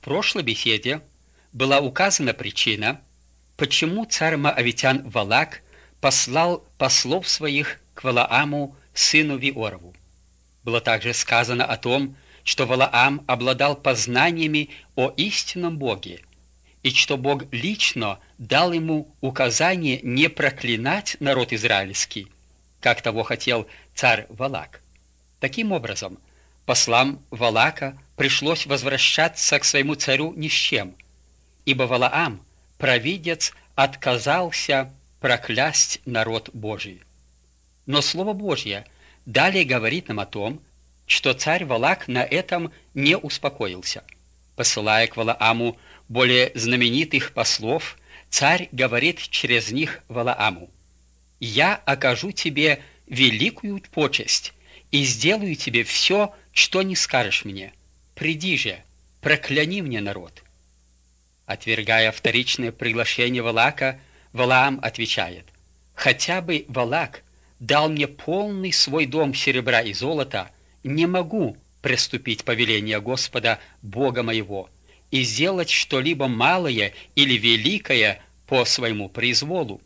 прошлой беседе была указана причина, почему царь Моавитян Валак послал послов своих к Валааму, сыну Виорову. Было также сказано о том, что Валаам обладал познаниями о истинном Боге, и что Бог лично дал ему указание не проклинать народ израильский, как того хотел царь Валак. Таким образом, послам Валака пришлось возвращаться к своему царю ни с чем, ибо Валаам, провидец, отказался проклясть народ Божий. Но Слово Божье далее говорит нам о том, что царь Валак на этом не успокоился. Посылая к Валааму более знаменитых послов, царь говорит через них Валааму: «Я окажу тебе великую почесть и сделаю тебе все, что не скажешь мне. Приди же, прокляни мне народ». Отвергая вторичное приглашение Валака, Валаам отвечает: «Хотя бы Валак дал мне полный свой дом серебра и золота, не могу приступить повеление Господа, Бога моего, и сделать что-либо малое или великое по своему произволу».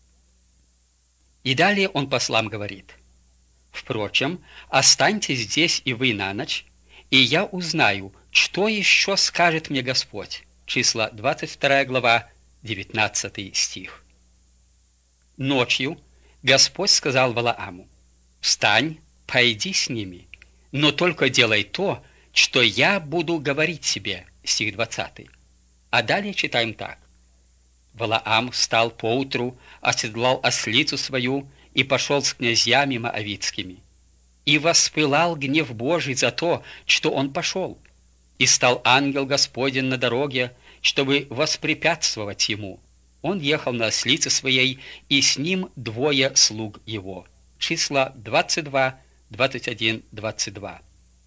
И далее он послам говорит: «Впрочем, останьтесь здесь и вы на ночь, и я узнаю, что еще скажет мне Господь». Числа 22 глава, 19 стих. Ночью Господь сказал Валааму: «Встань, пойди с ними, но только делай то, что я буду говорить тебе». Стих 20. А далее читаем так: «Валаам встал поутру, оседлал ослицу свою и пошел с князьями моавитскими. И воспылал гнев Божий за то, что он пошел. И стал ангел Господень на дороге, чтобы воспрепятствовать ему. Он ехал на ослице своей, и с ним двое слуг его». Числа 22, 21, 22.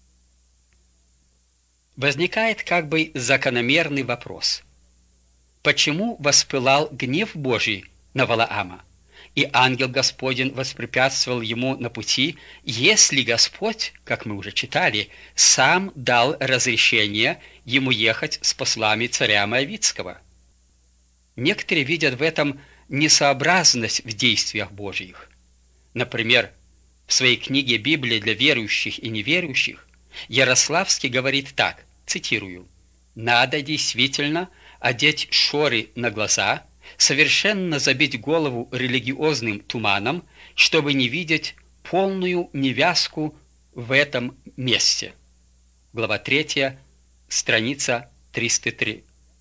Возникает как бы закономерный вопрос: почему воспылал гнев Божий на Валаама, и ангел Господень воспрепятствовал ему на пути, если Господь, как мы уже читали, сам дал разрешение ему ехать с послами царя Моавитского? Некоторые видят в этом несообразность в действиях Божьих. Например, в своей книге «Библия для верующих и неверующих» Ярославский говорит так, цитирую: «Надо действительно одеть шоры на глаза, совершенно забить голову религиозным туманом, чтобы не видеть полную невязку в этом месте». Глава 3, страница 303.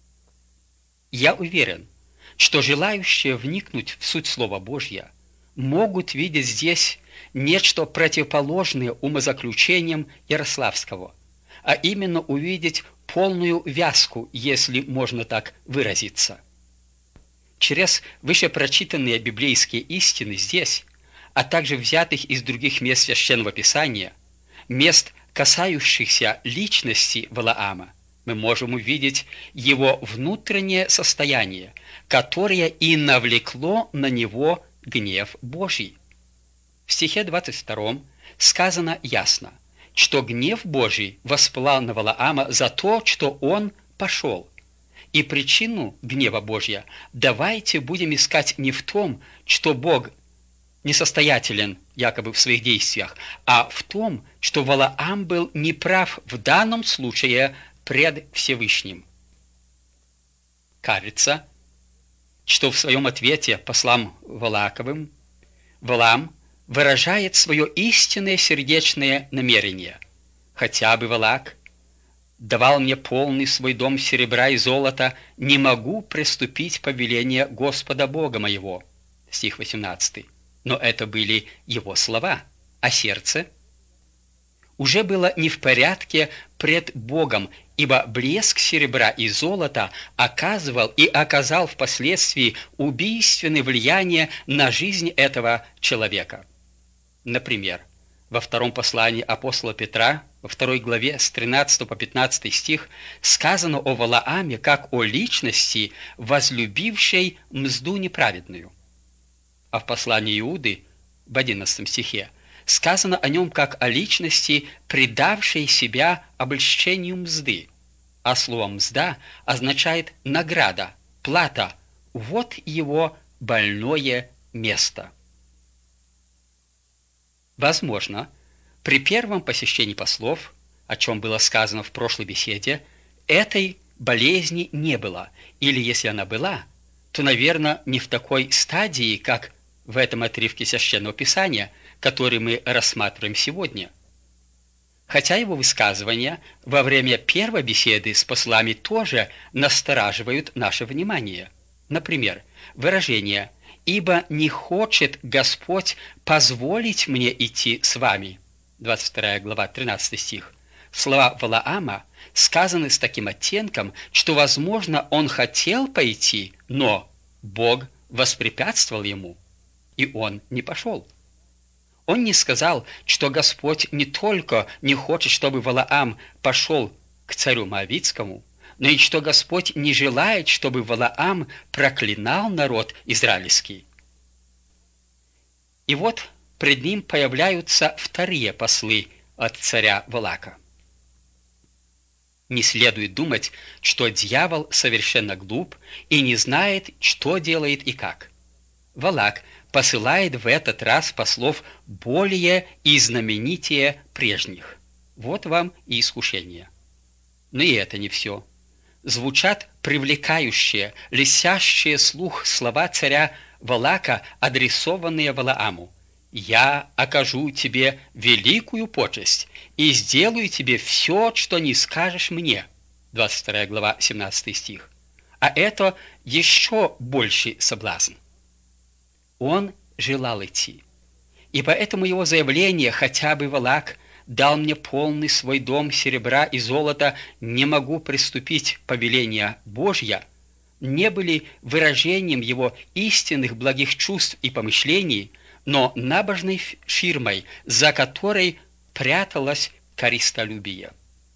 Я уверен, что желающие вникнуть в суть Слова Божьего могут видеть здесь нечто противоположное умозаключениям Ярославского, а именно увидеть полную вязку, если можно так выразиться. Через вышепрочитанные библейские истины здесь, а также взятых из других мест Священного Писания, мест, касающихся личности Валаама, мы можем увидеть его внутреннее состояние, которое и навлекло на него гнев Божий. В стихе 22 сказано ясно, что гнев Божий воспылал на Валаама за то, что он пошел. И причину гнева Божья давайте будем искать не в том, что Бог несостоятелен якобы в своих действиях, а в том, что Валаам был неправ в данном случае пред Всевышним. Кажется, что в своем ответе послам Валаковым Валаам выражает свое истинное сердечное намерение: «Хотя бы Валак давал мне полный свой дом серебра и золота, не могу приступить повеление Господа Бога моего». Стих 18. Но это были его слова, а сердце уже было не в порядке пред Богом, ибо блеск серебра и золота оказывал и оказал впоследствии убийственное влияние на жизнь этого человека. Например, во втором послании апостола Петра, во 2 главе с 13 по 15 стих, сказано о Валааме как о личности, возлюбившей мзду неправедную. А в послании Иуды, в 11 стихе, сказано о нем как о личности, предавшей себя обольщению мзды. а слово «мзда» означает «награда», «плата». Вот его больное место. Возможно, при первом посещении послов, о чем было сказано в прошлой беседе, этой болезни не было, или если она была, то, наверное, не в такой стадии, как в этом отрывке Священного Писания, который мы рассматриваем сегодня. Хотя его высказывания во время первой беседы с послами тоже настораживают наше внимание. Например, выражение «Ибо не хочет Господь позволить мне идти с вами» 22 глава, 13 стих. Слова Валаама сказаны с таким оттенком, что, возможно, он хотел пойти, но Бог воспрепятствовал ему, и он не пошел. Он не сказал, что Господь не только не хочет, чтобы Валаам пошел к царю Моавитскому, но и что Господь не желает, чтобы Валаам проклинал народ израильский. И вот пред ним появляются вторые послы от царя Валака. Не следует думать, что дьявол совершенно глуп и не знает, что делает и как. Валак посылает в этот раз послов более и знаменитее прежних. Вот вам и искушение. Но и это не все. Звучат привлекающие, льстящие слух слова царя Валака, адресованные Валааму. «Я окажу тебе великую почесть и сделаю тебе все, что не скажешь мне». 22 глава, 17 стих. А это еще больший соблазн. Он желал идти. И поэтому его заявление «хотя бы Валак дал мне полный свой дом серебра и золота, не могу приступить повеления Божья» не были выражением его истинных благих чувств и помышлений, но набожной ширмой, за которой пряталось корыстолюбие.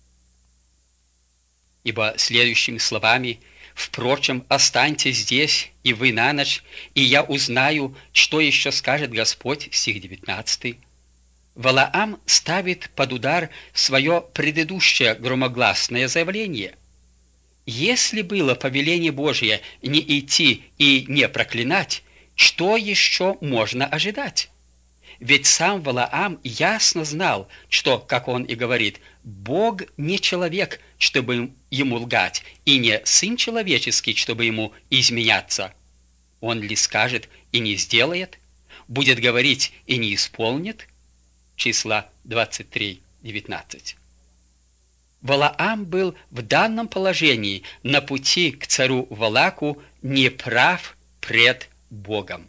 Ибо следующими словами «Впрочем, останьтесь здесь, и вы на ночь, и я узнаю, что еще скажет Господь», стих 19. Валаам ставит под удар свое предыдущее громогласное заявление. Если было повеление Божье не идти и не проклинать, что еще можно ожидать? Ведь сам Валаам ясно знал, что, как он и говорит, Бог не человек, чтобы ему лгать, и не сын человеческий, чтобы ему изменяться. Он ли скажет и не сделает, будет говорить и не исполнит? Числа 23:19. Валаам был в данном положении на пути к царю Валаку неправ пред Богом.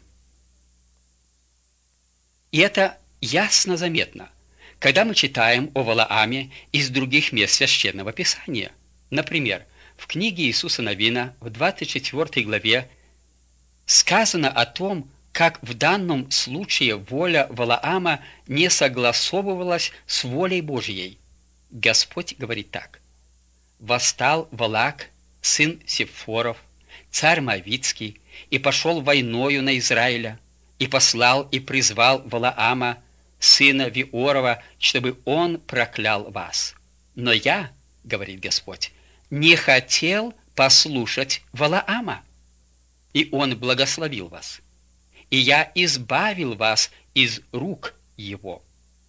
И это ясно заметно, когда мы читаем о Валааме из других мест Священного Писания. Например, в книге Иисуса Навина в 24 главе сказано о том, как в данном случае воля Валаама не согласовывалась с волей Божьей. Господь говорит так: «Восстал Валак, сын Сепфоров, царь Моавитский, и пошел войною на Израиля, и послал и призвал Валаама, сына Виорова, чтобы он проклял вас. Но я, — говорит Господь, — не хотел послушать Валаама, и он благословил вас, и я избавил вас из рук его».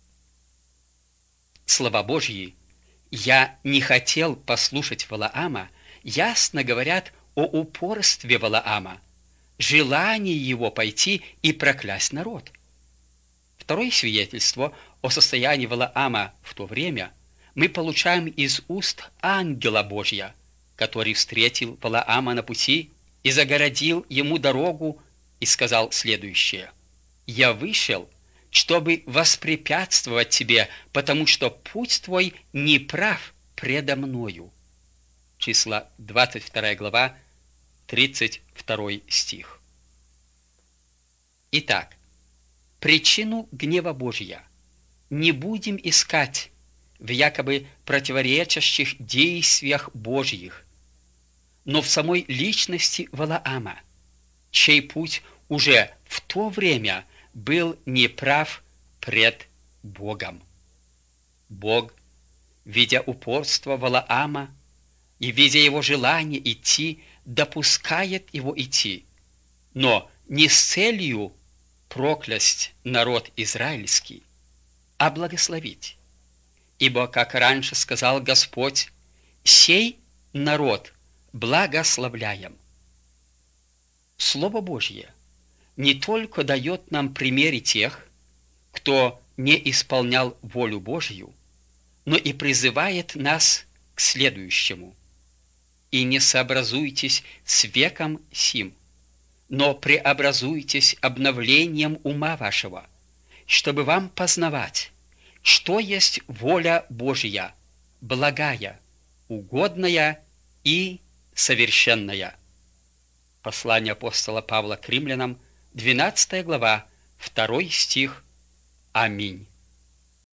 Слова Божьи «я не хотел послушать Валаама» ясно говорят о упорстве Валаама, желании его пойти и проклясть народ. Второе свидетельство о состоянии Валаама в то время мы получаем из уст ангела Божья, который встретил Валаама на пути и загородил ему дорогу и сказал следующее: «Я вышел, чтобы воспрепятствовать тебе, потому что путь твой неправ предо мною». Числа 22 глава, 32 стих. Итак, причину гнева Божья не будем искать в якобы противоречащих действиях Божьих, но в самой личности Валаама, чей путь уже в то время был неправ пред Богом. Бог, видя упорство Валаама, и, видя его желание идти, допускает его идти, но не с целью проклясть народ израильский, а благословить. Ибо, как раньше сказал Господь, «Сей народ благословляем». Слово Божье не только дает нам примеры тех, кто не исполнял волю Божью, но и призывает нас к следующему: «И не сообразуйтесь с веком сим, но преобразуйтесь обновлением ума вашего, чтобы вам познавать, что есть воля Божья, благая, угодная и совершенная». Послание апостола Павла к римлянам, 12 глава, 2 стих. Аминь.